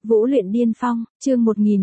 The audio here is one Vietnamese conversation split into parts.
Vũ luyện điên phong, chương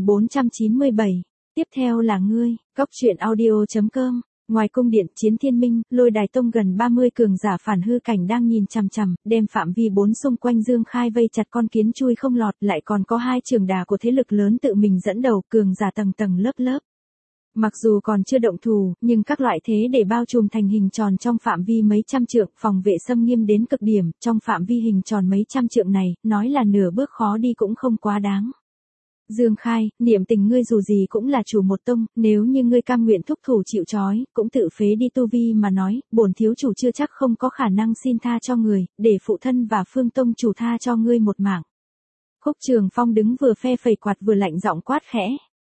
1497. Tiếp theo là ngươi, Góc truyện audio.com. Ngoài cung điện Chiến Thiên Minh, Lôi Đài Tông gần 30 cường giả phản hư cảnh đang nhìn chằm chằm, đem phạm vi 4 xung quanh Dương Khai vây chặt con kiến chui không lọt, lại còn có 2 trường đà của thế lực lớn tự mình dẫn đầu, cường giả tầng tầng lớp lớp. Mặc dù còn chưa động thủ, nhưng các loại thế để bao trùm thành hình tròn trong phạm vi mấy trăm trượng, phòng vệ xâm nghiêm đến cực điểm, trong phạm vi hình tròn mấy trăm trượng này, nói là nửa bước khó đi cũng không quá đáng. Dương Khai, niệm tình ngươi dù gì cũng là chủ một tông, nếu như ngươi cam nguyện thúc thủ chịu trói, cũng tự phế đi tu vi mà nói, bổn thiếu chủ chưa chắc không có khả năng xin tha cho người, để phụ thân và phương tông chủ tha cho ngươi một mạng. Khúc Trường Phong đứng vừa phe phẩy quạt vừa lạnh giọng quát khẽ.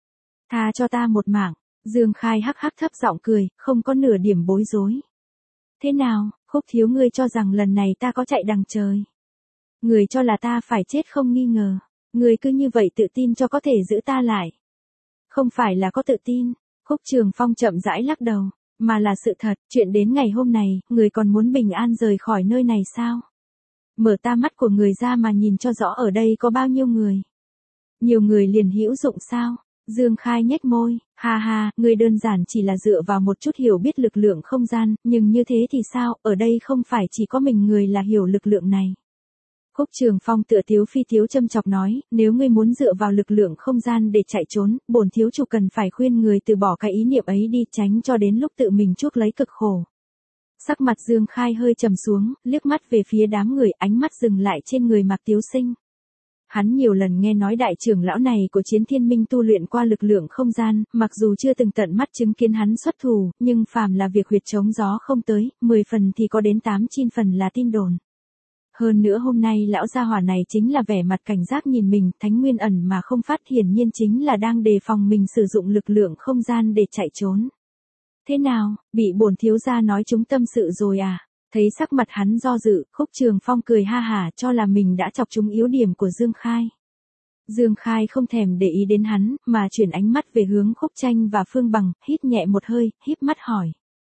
Tha cho ta một mạng. Dương Khai hắc hắc thấp giọng cười, không có nửa điểm bối rối. Thế nào, Khúc thiếu ngươi cho rằng lần này ta có chạy đằng trời? Người cho là ta phải chết không nghi ngờ. Người cứ như vậy tự tin cho có thể giữ ta lại. Không phải là có tự tin, Khúc Trường Phong chậm rãi lắc đầu, mà là sự thật, chuyện đến ngày hôm này, người còn muốn bình an rời khỏi nơi này sao? Mở ta mắt của người ra mà nhìn cho rõ ở đây có bao nhiêu người. Nhiều người liền hữu dụng sao? Dương Khai nhếch môi, ha ha, người đơn giản chỉ là dựa vào một chút hiểu biết lực lượng không gian, nhưng như thế thì sao, ở đây không phải chỉ có mình người là hiểu lực lượng này. Khúc Trường Phong tựa tiếu phi tiếu châm chọc nói, nếu ngươi muốn dựa vào lực lượng không gian để chạy trốn, bổn thiếu chủ cần phải khuyên người từ bỏ cái ý niệm ấy đi, tránh cho đến lúc tự mình chuốc lấy cực khổ. Sắc mặt Dương Khai hơi trầm xuống, liếc mắt về phía đám người, ánh mắt dừng lại trên người Mạc Tiếu Sinh. Hắn nhiều lần nghe nói đại trưởng lão này của Chiến Thiên Minh tu luyện qua lực lượng không gian, mặc dù chưa từng tận mắt chứng kiến hắn xuất thủ, nhưng phàm là việc huyệt chống gió không tới, 10 phần thì có đến 8-9 phần là tin đồn. Hơn nữa hôm nay lão gia hỏa này chính là vẻ mặt cảnh giác nhìn mình, thánh nguyên ẩn mà không phát, hiển nhiên chính là đang đề phòng mình sử dụng lực lượng không gian để chạy trốn. Thế nào, bị bổn thiếu gia nói trúng tâm sự rồi à? Thấy sắc mặt hắn do dự, Khúc Trường Phong cười ha hả cho là mình đã chọc trúng yếu điểm của Dương Khai. Dương Khai không thèm để ý đến hắn, mà chuyển ánh mắt về hướng Khúc Tranh và Phương Bằng, hít nhẹ một hơi, híp mắt hỏi.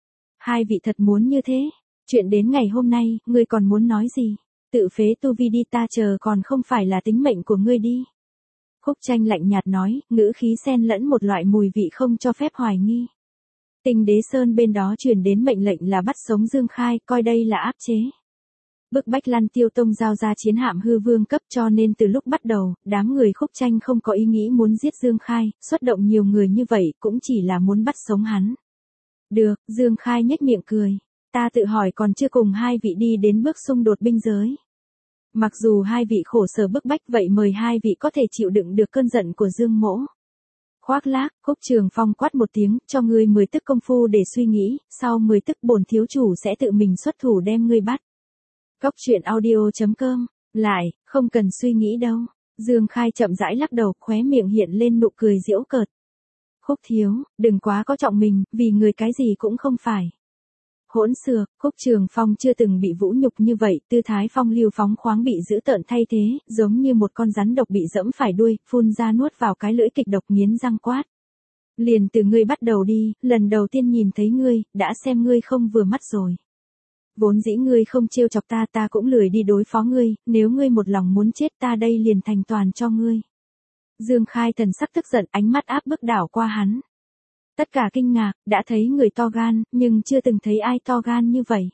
Hai vị thật muốn như thế? Chuyện đến ngày hôm nay, ngươi còn muốn nói gì? Tự phế tu vi đi, ta chờ còn không phải là tính mệnh của ngươi đi. Khúc Tranh lạnh nhạt nói, ngữ khí xen lẫn một loại mùi vị không cho phép hoài nghi. Tinh Đế Sơn bên đó truyền đến mệnh lệnh là bắt sống Dương Khai, coi đây là áp chế. Bức bách Lăn Tiêu Tông giao ra chiến hạm hư vương cấp, cho nên từ lúc bắt đầu, đám người Khúc Tranh không có ý nghĩ muốn giết Dương Khai, xuất động nhiều người như vậy cũng chỉ là muốn bắt sống hắn. Được, Dương Khai nhếch miệng cười. Ta tự hỏi còn chưa cùng hai vị đi đến bước xung đột binh giới. Mặc dù hai vị khổ sở bức bách, vậy mời hai vị có thể chịu đựng được cơn giận của Dương Mỗ. Khoác lác, Khúc Trường Phong quát một tiếng, cho ngươi 10 tức công phu để suy nghĩ, sau 10 tức bổn thiếu chủ sẽ tự mình xuất thủ đem ngươi bắt. Góc truyện audio.com. Lại, không cần suy nghĩ đâu. Dương Khai chậm rãi lắc đầu, khóe miệng hiện lên nụ cười giễu cợt. Khúc thiếu, đừng quá có trọng mình, vì người cái gì cũng không phải. Hỗn xược, Khúc Trường Phong chưa từng bị vũ nhục như vậy, tư thái phong lưu phóng khoáng bị dữ tợn thay thế, giống như một con rắn độc bị dẫm phải đuôi, phun ra nuốt vào cái lưỡi kịch độc, nghiến răng quát. Liền từ ngươi bắt đầu đi, lần đầu tiên nhìn thấy ngươi, đã xem ngươi không vừa mắt rồi. Vốn dĩ ngươi không trêu chọc ta, ta cũng lười đi đối phó ngươi, nếu ngươi một lòng muốn chết ta đây liền thành toàn cho ngươi. Dương Khai thần sắc tức giận, ánh mắt áp bức đảo qua hắn. Tất cả kinh ngạc, đã thấy người to gan, nhưng chưa từng thấy ai to gan như vậy.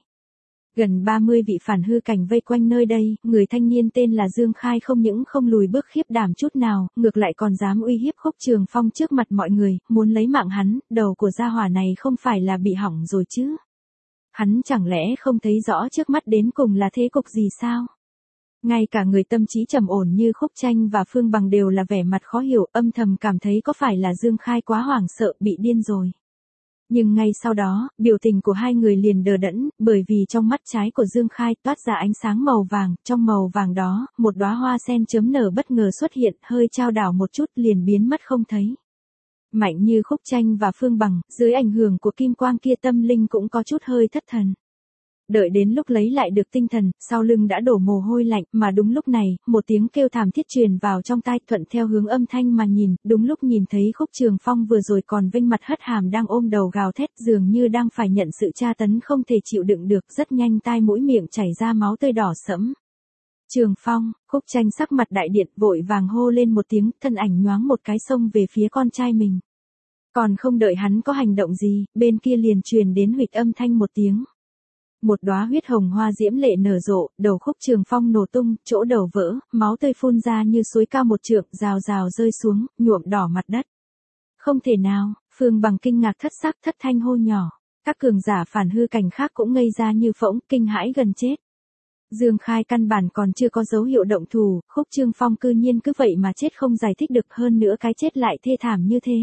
Gần 30 vị phản hư cảnh vây quanh nơi đây, người thanh niên tên là Dương Khai không những không lùi bước khiếp đảm chút nào, ngược lại còn dám uy hiếp Khúc Trường Phong trước mặt mọi người, muốn lấy mạng hắn, đầu của gia hỏa này không phải là bị hỏng rồi chứ. Hắn chẳng lẽ không thấy rõ trước mắt đến cùng là thế cục gì sao? Ngay cả người tâm trí trầm ổn như Khúc Tranh và Phương Bằng đều là vẻ mặt khó hiểu, âm thầm cảm thấy có phải là Dương Khai quá hoảng sợ, bị điên rồi. Nhưng ngay sau đó, biểu tình của hai người liền đờ đẫn, bởi vì trong mắt trái của Dương Khai toát ra ánh sáng màu vàng, trong màu vàng đó, một đóa hoa sen chớm nở bất ngờ xuất hiện, hơi chao đảo một chút liền biến mất không thấy. Mạnh như Khúc Tranh và Phương Bằng, dưới ảnh hưởng của kim quang kia tâm linh cũng có chút hơi thất thần. Đợi đến lúc lấy lại được tinh thần, sau lưng đã đổ mồ hôi lạnh, mà đúng lúc này, một tiếng kêu thảm thiết truyền vào trong tai, thuận theo hướng âm thanh mà nhìn, đúng lúc nhìn thấy Khúc Trường Phong vừa rồi còn vênh mặt hất hàm đang ôm đầu gào thét, dường như đang phải nhận sự tra tấn không thể chịu đựng được, rất nhanh tai mũi miệng chảy ra máu tươi đỏ sẫm. Trường Phong, Khúc Tranh sắc mặt đại điện vội vàng hô lên một tiếng, thân ảnh nhoáng một cái xông về phía con trai mình. Còn không đợi hắn có hành động gì, bên kia liền truyền đến huỵch âm thanh một tiếng. Một đóa huyết hồng hoa diễm lệ nở rộ, đầu Khúc Trường Phong nổ tung, chỗ đầu vỡ, máu tươi phun ra như suối cao một trượng, rào rào rơi xuống, nhuộm đỏ mặt đất. Không thể nào, Phương Bằng kinh ngạc thất sắc thất thanh hô nhỏ. Các cường giả phản hư cảnh khác cũng ngây ra như phỗng, kinh hãi gần chết. Dương Khai căn bản còn chưa có dấu hiệu động thủ, Khúc Trường Phong cư nhiên cứ vậy mà chết không giải thích được, hơn nữa cái chết lại thê thảm như thế.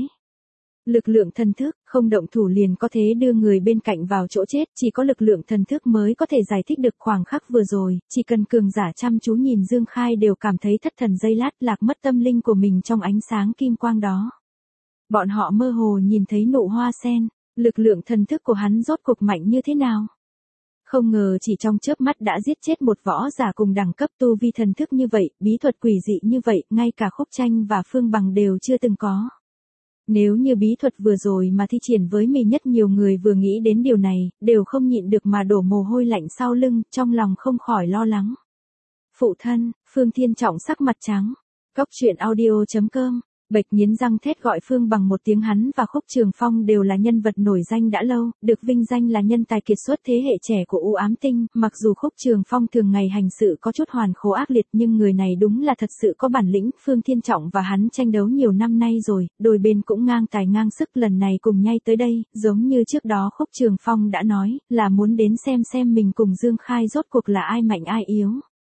Lực lượng thần thức, không động thủ liền có thể đưa người bên cạnh vào chỗ chết, chỉ có lực lượng thần thức mới có thể giải thích được khoảnh khắc vừa rồi, chỉ cần cường giả chăm chú nhìn Dương Khai đều cảm thấy thất thần giây lát, lạc mất tâm linh của mình trong ánh sáng kim quang đó. Bọn họ mơ hồ nhìn thấy nụ hoa sen, lực lượng thần thức của hắn rốt cuộc mạnh như thế nào. Không ngờ chỉ trong chớp mắt đã giết chết một võ giả cùng đẳng cấp tu vi thần thức như vậy, bí thuật quỷ dị như vậy, ngay cả Khúc Tranh và Phương Bằng đều chưa từng có. Nếu như bí thuật vừa rồi mà thi triển với mình, nhất nhiều người vừa nghĩ đến điều này, đều không nhịn được mà đổ mồ hôi lạnh sau lưng, trong lòng không khỏi lo lắng. Phụ thân, Phương Thiên Trọng sắc mặt trắng. Cốc truyện audio.com, Bạch nghiến răng thét gọi Phương Bằng một tiếng, hắn và Khúc Trường Phong đều là nhân vật nổi danh đã lâu, được vinh danh là nhân tài kiệt xuất thế hệ trẻ của U Ám Tinh, mặc dù Khúc Trường Phong thường ngày hành sự có chút hoàn khố ác liệt nhưng người này đúng là thật sự có bản lĩnh. Phương Thiên Trọng và hắn tranh đấu nhiều năm nay rồi, đôi bên cũng ngang tài ngang sức, lần này cùng nhảy tới đây, giống như trước đó Khúc Trường Phong đã nói, là muốn đến xem mình cùng Dương Khai rốt cuộc là ai mạnh ai yếu.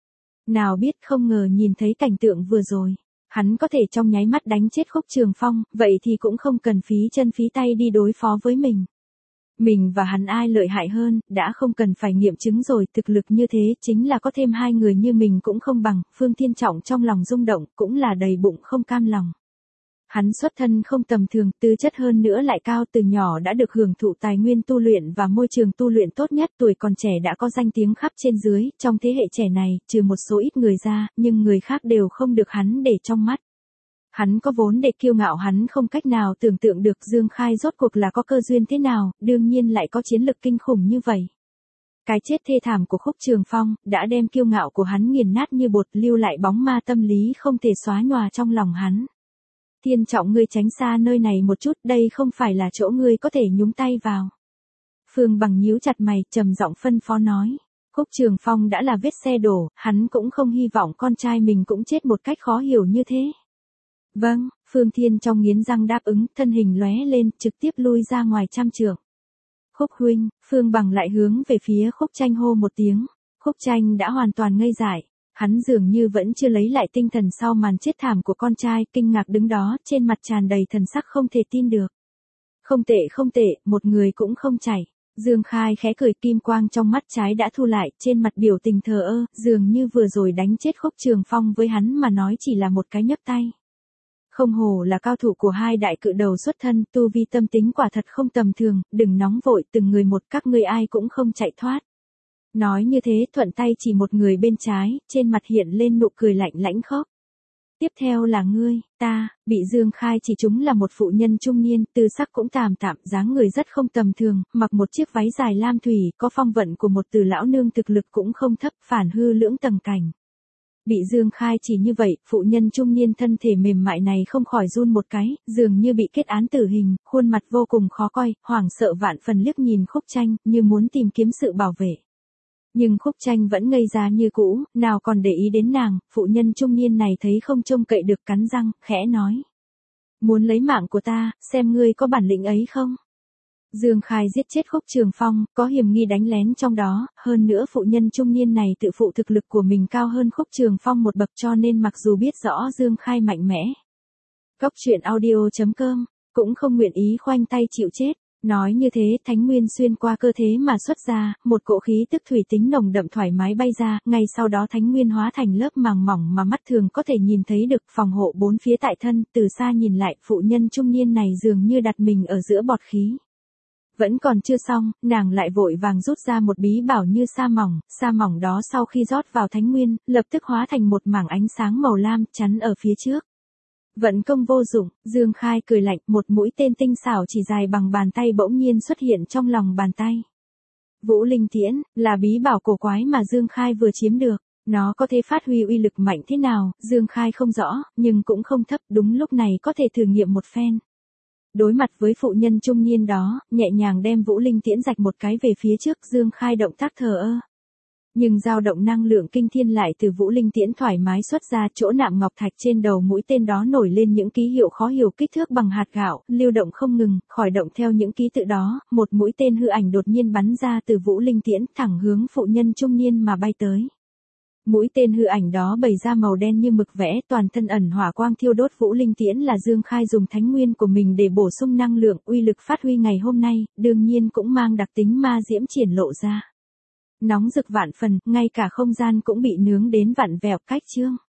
Nào biết không ngờ nhìn thấy cảnh tượng vừa rồi. Hắn có thể trong nháy mắt đánh chết Khúc Trường Phong, vậy thì cũng không cần phí chân phí tay đi đối phó với mình. Mình và hắn ai lợi hại hơn, đã không cần phải nghiệm chứng rồi, thực lực như thế chính là có thêm hai người như mình cũng không bằng. Phương Thiên Trọng trong lòng rung động, cũng là đầy bụng không cam lòng. Hắn xuất thân không tầm thường, tư chất hơn nữa lại cao, từ nhỏ đã được hưởng thụ tài nguyên tu luyện và môi trường tu luyện tốt nhất, tuổi còn trẻ đã có danh tiếng khắp trên dưới, trong thế hệ trẻ này, trừ một số ít người ra, nhưng người khác đều không được hắn để trong mắt. Hắn có vốn để kiêu ngạo, hắn không cách nào tưởng tượng được Dương Khai rốt cuộc là có cơ duyên thế nào, đương nhiên lại có chiến lực kinh khủng như vậy. Cái chết thê thảm của Khúc Trường Phong, đã đem kiêu ngạo của hắn nghiền nát như bột, lưu lại bóng ma tâm lý không thể xóa nhòa trong lòng hắn. Thiên Trọng, ngươi tránh xa nơi này một chút, đây không phải là chỗ ngươi có thể nhúng tay vào. Phương Bằng nhíu chặt mày, trầm giọng phân phó nói. Khúc Trường Phong đã là vết xe đổ, hắn cũng không hy vọng con trai mình cũng chết một cách khó hiểu như thế. Vâng, Phương Thiên Trọng nghiến răng đáp ứng, thân hình lóe lên, trực tiếp lui ra ngoài trăm trượng. Khúc huynh, Phương Bằng lại hướng về phía Khúc Tranh hô một tiếng. Khúc Tranh đã hoàn toàn ngây dại. Hắn dường như vẫn chưa lấy lại tinh thần sau màn chết thảm của con trai, kinh ngạc đứng đó, trên mặt tràn đầy thần sắc không thể tin được. Không tệ, một người cũng không chảy. Dương Khai khẽ cười, kim quang trong mắt trái đã thu lại, trên mặt biểu tình thờ ơ, dường như vừa rồi đánh chết Khúc Trường Phong với hắn mà nói chỉ là một cái nhấc tay. Không hổ là cao thủ của hai đại cự đầu xuất thân, tu vi tâm tính quả thật không tầm thường, đừng nóng vội, từng người một, các ngươi ai cũng không chạy thoát. Nói như thế, thuận tay chỉ một người bên trái, trên mặt hiện lên nụ cười lạnh lãnh khốc. Tiếp theo là ngươi, ta, bị Dương Khai chỉ trúng là một phụ nhân trung niên, tư sắc cũng tạm, dáng người rất không tầm thường, mặc một chiếc váy dài lam thủy, có phong vận của một từ lão nương, thực lực cũng không thấp, phản hư lưỡng tầng cảnh. Bị Dương Khai chỉ như vậy, phụ nhân trung niên thân thể mềm mại này không khỏi run một cái, dường như bị kết án tử hình, khuôn mặt vô cùng khó coi, hoảng sợ vạn phần liếc nhìn Khúc Tranh, như muốn tìm kiếm sự bảo vệ. Nhưng Khúc Tranh vẫn ngây ra như cũ, nào còn để ý đến nàng, phụ nhân trung niên này thấy không trông cậy được cắn răng, khẽ nói. Muốn lấy mạng của ta, xem ngươi có bản lĩnh ấy không? Dương Khai giết chết Khúc Trường Phong, có hiểm nghi đánh lén trong đó, hơn nữa phụ nhân trung niên này tự phụ thực lực của mình cao hơn Khúc Trường Phong một bậc, cho nên mặc dù biết rõ Dương Khai mạnh mẽ. Cốc truyện audio.com, cũng không nguyện ý khoanh tay chịu chết. Nói như thế, thánh nguyên xuyên qua cơ thể mà xuất ra, một cỗ khí tức thủy tính nồng đậm thoải mái bay ra, ngay sau đó thánh nguyên hóa thành lớp màng mỏng mà mắt thường có thể nhìn thấy được, phòng hộ bốn phía tại thân, từ xa nhìn lại, phụ nhân trung niên này dường như đặt mình ở giữa bọt khí. Vẫn còn chưa xong, nàng lại vội vàng rút ra một bí bảo như sa mỏng đó sau khi rót vào thánh nguyên, lập tức hóa thành một mảng ánh sáng màu lam, chắn ở phía trước. Vận công vô dụng, Dương Khai cười lạnh, một mũi tên tinh xảo chỉ dài bằng bàn tay bỗng nhiên xuất hiện trong lòng bàn tay. Vũ Linh Tiễn, là bí bảo cổ quái mà Dương Khai vừa chiếm được. Nó có thể phát huy uy lực mạnh thế nào, Dương Khai không rõ, nhưng cũng không thấp, đúng lúc này có thể thử nghiệm một phen. Đối mặt với phụ nhân trung niên đó, nhẹ nhàng đem Vũ Linh Tiễn rạch một cái về phía trước, Dương Khai động tác thờ ơ. Nhưng dao động năng lượng kinh thiên lại từ Vũ Linh Tiễn thoải mái xuất ra, chỗ nạm ngọc thạch trên đầu mũi tên đó nổi lên những ký hiệu khó hiểu kích thước bằng hạt gạo, lưu động không ngừng, khởi động theo những ký tự đó, một mũi tên hư ảnh đột nhiên bắn ra từ Vũ Linh Tiễn, thẳng hướng phụ nhân trung niên mà bay tới. Mũi tên hư ảnh đó bày ra màu đen như mực vẽ, toàn thân ẩn hỏa quang thiêu đốt. Vũ Linh Tiễn là Dương Khai dùng thánh nguyên của mình để bổ sung năng lượng, uy lực phát huy ngày hôm nay, đương nhiên cũng mang đặc tính ma diễm triển lộ ra. Nóng rực vạn phần, ngay cả không gian cũng bị nướng đến vặn vẹo cách chương.